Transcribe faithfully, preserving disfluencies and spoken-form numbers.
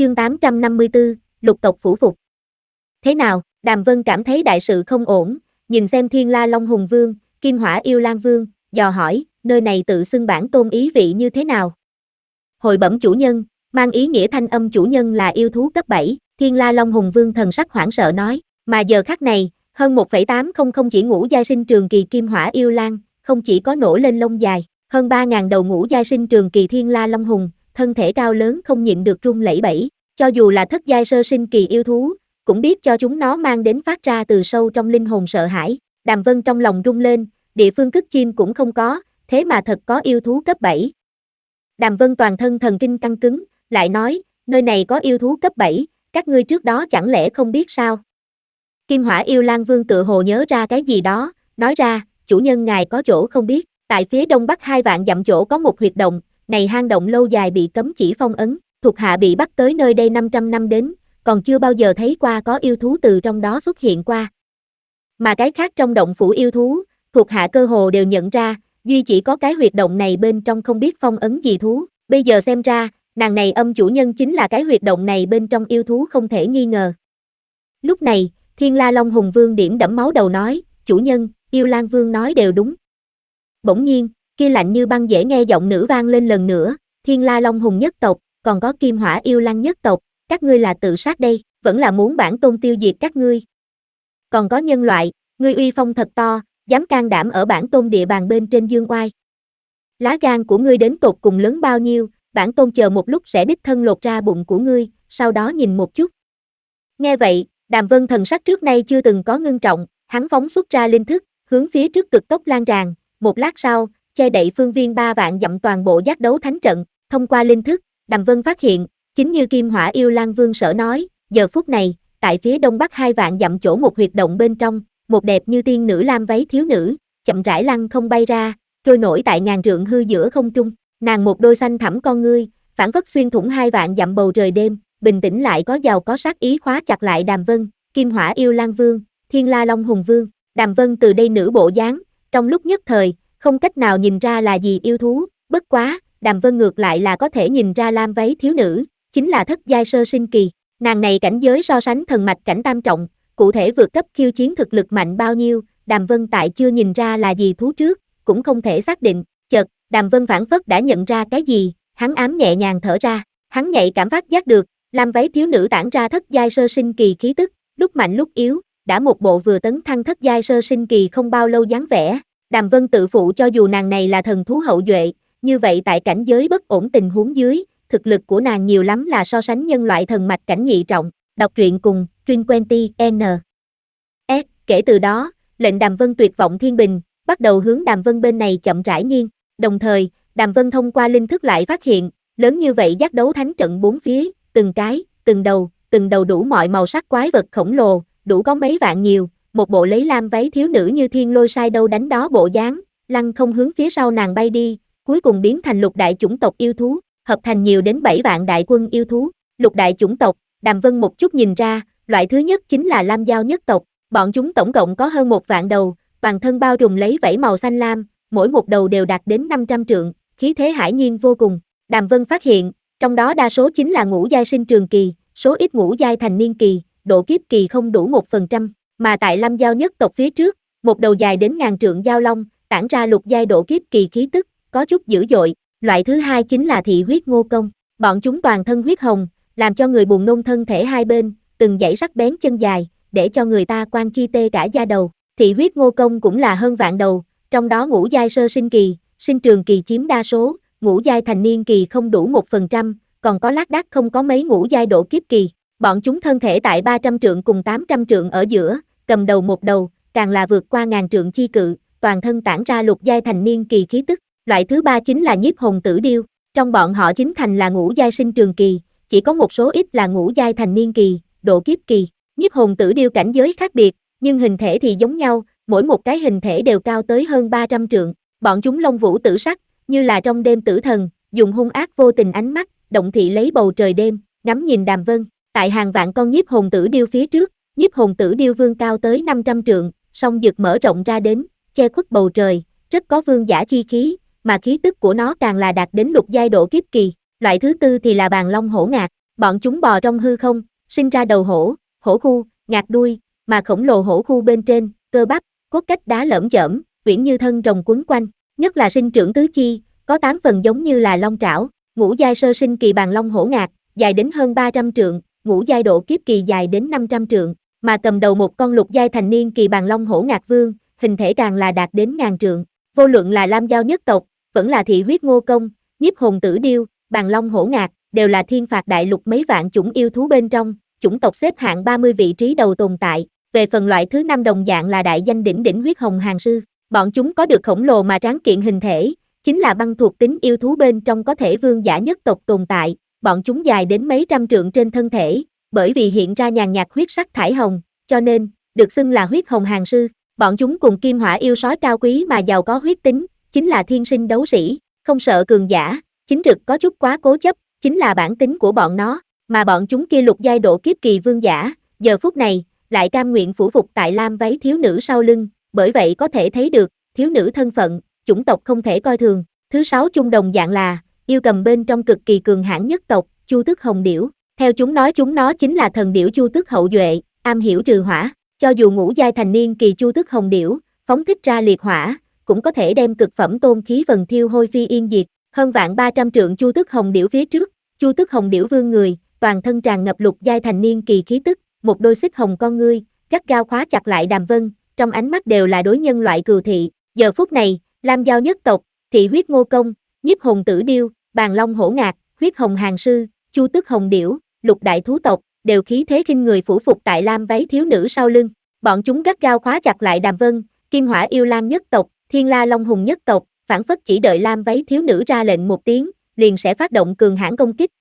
Chương tám trăm năm mươi tư, lục tộc phủ phục. Thế nào, Đàm Vân cảm thấy đại sự không ổn, nhìn xem Thiên La Long Hùng Vương, Kim Hỏa Yêu Lan Vương, dò hỏi, nơi này tự xưng bản tôn ý vị như thế nào? Hồi bẩm chủ nhân, mang ý nghĩa thanh âm chủ nhân là yêu thú cấp bảy, Thiên La Long Hùng Vương thần sắc hoảng sợ nói, mà giờ khắc này, hơn một phẩy tám không không chỉ ngũ giai sinh trường kỳ Kim Hỏa Yêu Lan, không chỉ có nổi lên lông dài, hơn ba nghìn đầu ngũ giai sinh trường kỳ Thiên La Long Hùng, thân thể cao lớn không nhịn được rung lẩy bẩy, cho dù là thất giai sơ sinh kỳ yêu thú, cũng biết cho chúng nó mang đến phát ra từ sâu trong linh hồn sợ hãi. Đàm Vân trong lòng rung lên, địa phương cất chim cũng không có, thế mà thật có yêu thú cấp bảy. Đàm Vân toàn thân thần kinh căng cứng, lại nói, nơi này có yêu thú cấp bảy, các ngươi trước đó chẳng lẽ không biết sao? Kim Hỏa Yêu Lan Vương tự hồ nhớ ra cái gì đó, nói ra, chủ nhân ngài có chỗ không biết, tại phía đông bắc hai vạn dặm chỗ có một huyệt động, này hang động lâu dài bị cấm chỉ phong ấn, thuộc hạ bị bắt tới nơi đây năm trăm năm đến, còn chưa bao giờ thấy qua có yêu thú từ trong đó xuất hiện qua. Mà cái khác trong động phủ yêu thú, thuộc hạ cơ hồ đều nhận ra, duy chỉ có cái huyệt động này bên trong không biết phong ấn gì thú, bây giờ xem ra, nàng này âm chủ nhân chính là cái huyệt động này bên trong yêu thú không thể nghi ngờ. Lúc này, Thiên La Long Hùng Vương điểm đẫm máu đầu nói, chủ nhân, Yêu Lan Vương nói đều đúng. Bỗng nhiên, kia lạnh như băng dễ nghe giọng nữ vang lên lần nữa, Thiên La Long Hùng nhất tộc, còn có Kim Hỏa Yêu Lan nhất tộc, các ngươi là tự sát đây, vẫn là muốn bản tôn tiêu diệt các ngươi. Còn có nhân loại, ngươi uy phong thật to, dám can đảm ở bản tôn địa bàn bên trên dương oai. Lá gan của ngươi đến tột cùng lớn bao nhiêu, bản tôn chờ một lúc sẽ đích thân lột ra bụng của ngươi, sau đó nhìn một chút. Nghe vậy, Đàm Vân thần sắc trước nay chưa từng có ngưng trọng, hắn phóng xuất ra linh thức, hướng phía trước cực tốc lan tràn, một lát sau, che đậy phương viên ba vạn dặm toàn bộ giác đấu thánh trận, thông qua linh thức, Đàm Vân phát hiện, chính như Kim Hỏa Yêu Lan Vương sở nói, giờ phút này, tại phía đông bắc hai vạn dặm chỗ một huyệt động bên trong, một đẹp như tiên nữ lam váy thiếu nữ, chậm rãi lăng không bay ra, trôi nổi tại ngàn trượng hư giữa không trung, nàng một đôi xanh thẳm con ngươi, phảng phất xuyên thủng hai vạn dặm bầu trời đêm, bình tĩnh lại có giàu có sát ý khóa chặt lại Đàm Vân, Kim Hỏa Yêu Lan Vương, Thiên La Long Hùng Vương, Đàm Vân từ đây nữ bộ dáng, trong lúc nhất thời, không cách nào nhìn ra là gì yêu thú, bất quá, Đàm Vân ngược lại là có thể nhìn ra lam váy thiếu nữ, chính là thất giai sơ sinh kỳ, nàng này cảnh giới so sánh thần mạch cảnh tam trọng, cụ thể vượt cấp khiêu chiến thực lực mạnh bao nhiêu, Đàm Vân tại chưa nhìn ra là gì thú trước, cũng không thể xác định, chợt, Đàm Vân phảng phất đã nhận ra cái gì, hắn ám nhẹ nhàng thở ra, hắn nhạy cảm phát giác được, lam váy thiếu nữ tản ra thất giai sơ sinh kỳ khí tức, lúc mạnh lúc yếu, đã một bộ vừa tấn thăng thất giai sơ sinh kỳ không bao lâu dáng vẻ, Đàm Vân tự phụ cho dù nàng này là thần thú hậu duệ, như vậy tại cảnh giới bất ổn tình huống dưới, thực lực của nàng nhiều lắm là so sánh nhân loại thần mạch cảnh nhị trọng, đọc truyện cùng, Truyện twenty N. S, kể từ đó, lệnh Đàm Vân tuyệt vọng thiên bình, bắt đầu hướng Đàm Vân bên này chậm rãi nghiêng, đồng thời, Đàm Vân thông qua linh thức lại phát hiện, lớn như vậy giác đấu thánh trận bốn phía, từng cái, từng đầu, từng đầu đủ mọi màu sắc quái vật khổng lồ, đủ có mấy vạn nhiều, một bộ lấy lam váy thiếu nữ như thiên lôi sai đâu đánh đó bộ dáng, lăng không hướng phía sau nàng bay đi, cuối cùng biến thành lục đại chủng tộc yêu thú, hợp thành nhiều đến bảy vạn đại quân yêu thú, lục đại chủng tộc, Đàm Vân một chút nhìn ra, loại thứ nhất chính là lam giao nhất tộc, bọn chúng tổng cộng có hơn một vạn đầu, toàn thân bao trùm lấy vảy màu xanh lam, mỗi một đầu đều đạt đến năm trăm trượng, khí thế hải nhiên vô cùng, Đàm Vân phát hiện, trong đó đa số chính là ngũ giai sinh trường kỳ, số ít ngũ giai thành niên kỳ, độ kiếp kỳ không đủ một phần trăm, mà tại lam giao nhất tộc phía trước, một đầu dài đến ngàn trượng giao long, tản ra lục giai độ kiếp kỳ khí tức, có chút dữ dội, loại thứ hai chính là thị huyết ngô công, bọn chúng toàn thân huyết hồng, làm cho người buồn nôn thân thể hai bên, từng dãy sắc bén chân dài, để cho người ta quan chi tê cả da đầu, thị huyết ngô công cũng là hơn vạn đầu, trong đó ngũ giai sơ sinh kỳ, sinh trường kỳ chiếm đa số, ngũ giai thành niên kỳ không đủ một phần trăm, còn có lác đác không có mấy ngũ giai độ kiếp kỳ, bọn chúng thân thể tại ba trăm trượng cùng tám trăm trượng ở giữa, cầm đầu một đầu, càng là vượt qua ngàn trượng chi cự, toàn thân tản ra lục giai thành niên kỳ khí tức. Loại thứ ba chính là nhiếp hồn tử điêu, trong bọn họ chính thành là ngũ giai sinh trường kỳ, chỉ có một số ít là ngũ giai thành niên kỳ, độ kiếp kỳ. Nhiếp hồn tử điêu cảnh giới khác biệt, nhưng hình thể thì giống nhau, mỗi một cái hình thể đều cao tới hơn ba trăm trượng. Bọn chúng lông vũ tử sắc, như là trong đêm tử thần, dùng hung ác vô tình ánh mắt, động thị lấy bầu trời đêm, ngắm nhìn Đàm Vân. Tại hàng vạn con nhiếp hồn tử điêu phía trước, nhiếp hồn tử điêu vương cao tới năm trăm trượng, song rực mở rộng ra đến, che khuất bầu trời, rất có vương giả chi khí, mà khí tức của nó càng là đạt đến lục giai độ kiếp kỳ. Loại thứ tư thì là bàn long hổ ngạc. Bọn chúng bò trong hư không, sinh ra đầu hổ, hổ khu, ngạc đuôi, mà khổng lồ hổ khu bên trên, cơ bắp, cốt cách đá lởm chởm, uyển như thân rồng quấn quanh, nhất là sinh trưởng tứ chi, có tám phần giống như là long trảo, ngũ giai sơ sinh kỳ bàn long hổ ngạc, dài đến hơn ba trăm trượng, ngũ giai độ kiếp kỳ dài đến năm trăm trượng, mà cầm đầu một con lục giai thành niên kỳ bàn long hổ ngạc vương, hình thể càng là đạt đến ngàn trượng. Vô luận là Lam Giao nhất tộc, vẫn là thị huyết ngô công, nhiếp hồn tử điêu, bàn long hổ ngạc, đều là thiên phạt đại lục mấy vạn chủng yêu thú bên trong, chủng tộc xếp hạng ba mươi vị trí đầu tồn tại. Về phần loại thứ năm đồng dạng là đại danh đỉnh đỉnh huyết hồng hàng sư, bọn chúng có được khổng lồ mà tráng kiện hình thể, chính là băng thuộc tính yêu thú bên trong có thể vương giả nhất tộc tồn tại, bọn chúng dài đến mấy trăm trượng trên thân thể, bởi vì hiện ra nhàn nhạt huyết sắc thải hồng, cho nên, được xưng là huyết hồng hàng sư. Bọn chúng cùng kim hỏa yêu sói cao quý mà giàu có huyết tính, chính là thiên sinh đấu sĩ, không sợ cường giả, chính trực có chút quá cố chấp, chính là bản tính của bọn nó, mà bọn chúng kia lục giai độ kiếp kỳ vương giả, giờ phút này, lại cam nguyện phủ phục tại lam váy thiếu nữ sau lưng, bởi vậy có thể thấy được, thiếu nữ thân phận, chủng tộc không thể coi thường. Thứ sáu chung đồng dạng là, yêu cầm bên trong cực kỳ cường hãn nhất tộc, Chu Tước Hồng Điểu, theo chúng nói chúng nó chính là thần điểu Chu Tước hậu duệ, am hiểu trừ hỏa. Cho dù ngũ giai thành niên kỳ Chu Tước Hồng Điểu, phóng thích ra liệt hỏa, cũng có thể đem cực phẩm tôn khí vần thiêu hôi phi yên diệt. Hơn vạn ba trăm trượng Chu Tước Hồng Điểu phía trước, Chu Tước Hồng Điểu vương người, toàn thân tràn ngập lục giai thành niên kỳ khí tức, một đôi xích hồng con ngươi, gắt gao khóa chặt lại Đàm Vân, trong ánh mắt đều là đối nhân loại cừu thị. Giờ phút này, Lam Giao nhất tộc, thị huyết ngô công, nhiếp hồn tử điêu, bàn long hổ ngạc, huyết hồng hàng sư, Chu Tước Hồng Điểu, lục đại thú tộc, đều khí thế khinh người phủ phục tại lam váy thiếu nữ sau lưng. Bọn chúng gắt gao khóa chặt lại Đàm Vân, kim hỏa yêu lam nhất tộc, thiên la long hùng nhất tộc, phản phất chỉ đợi lam váy thiếu nữ ra lệnh một tiếng, liền sẽ phát động cường hãn công kích.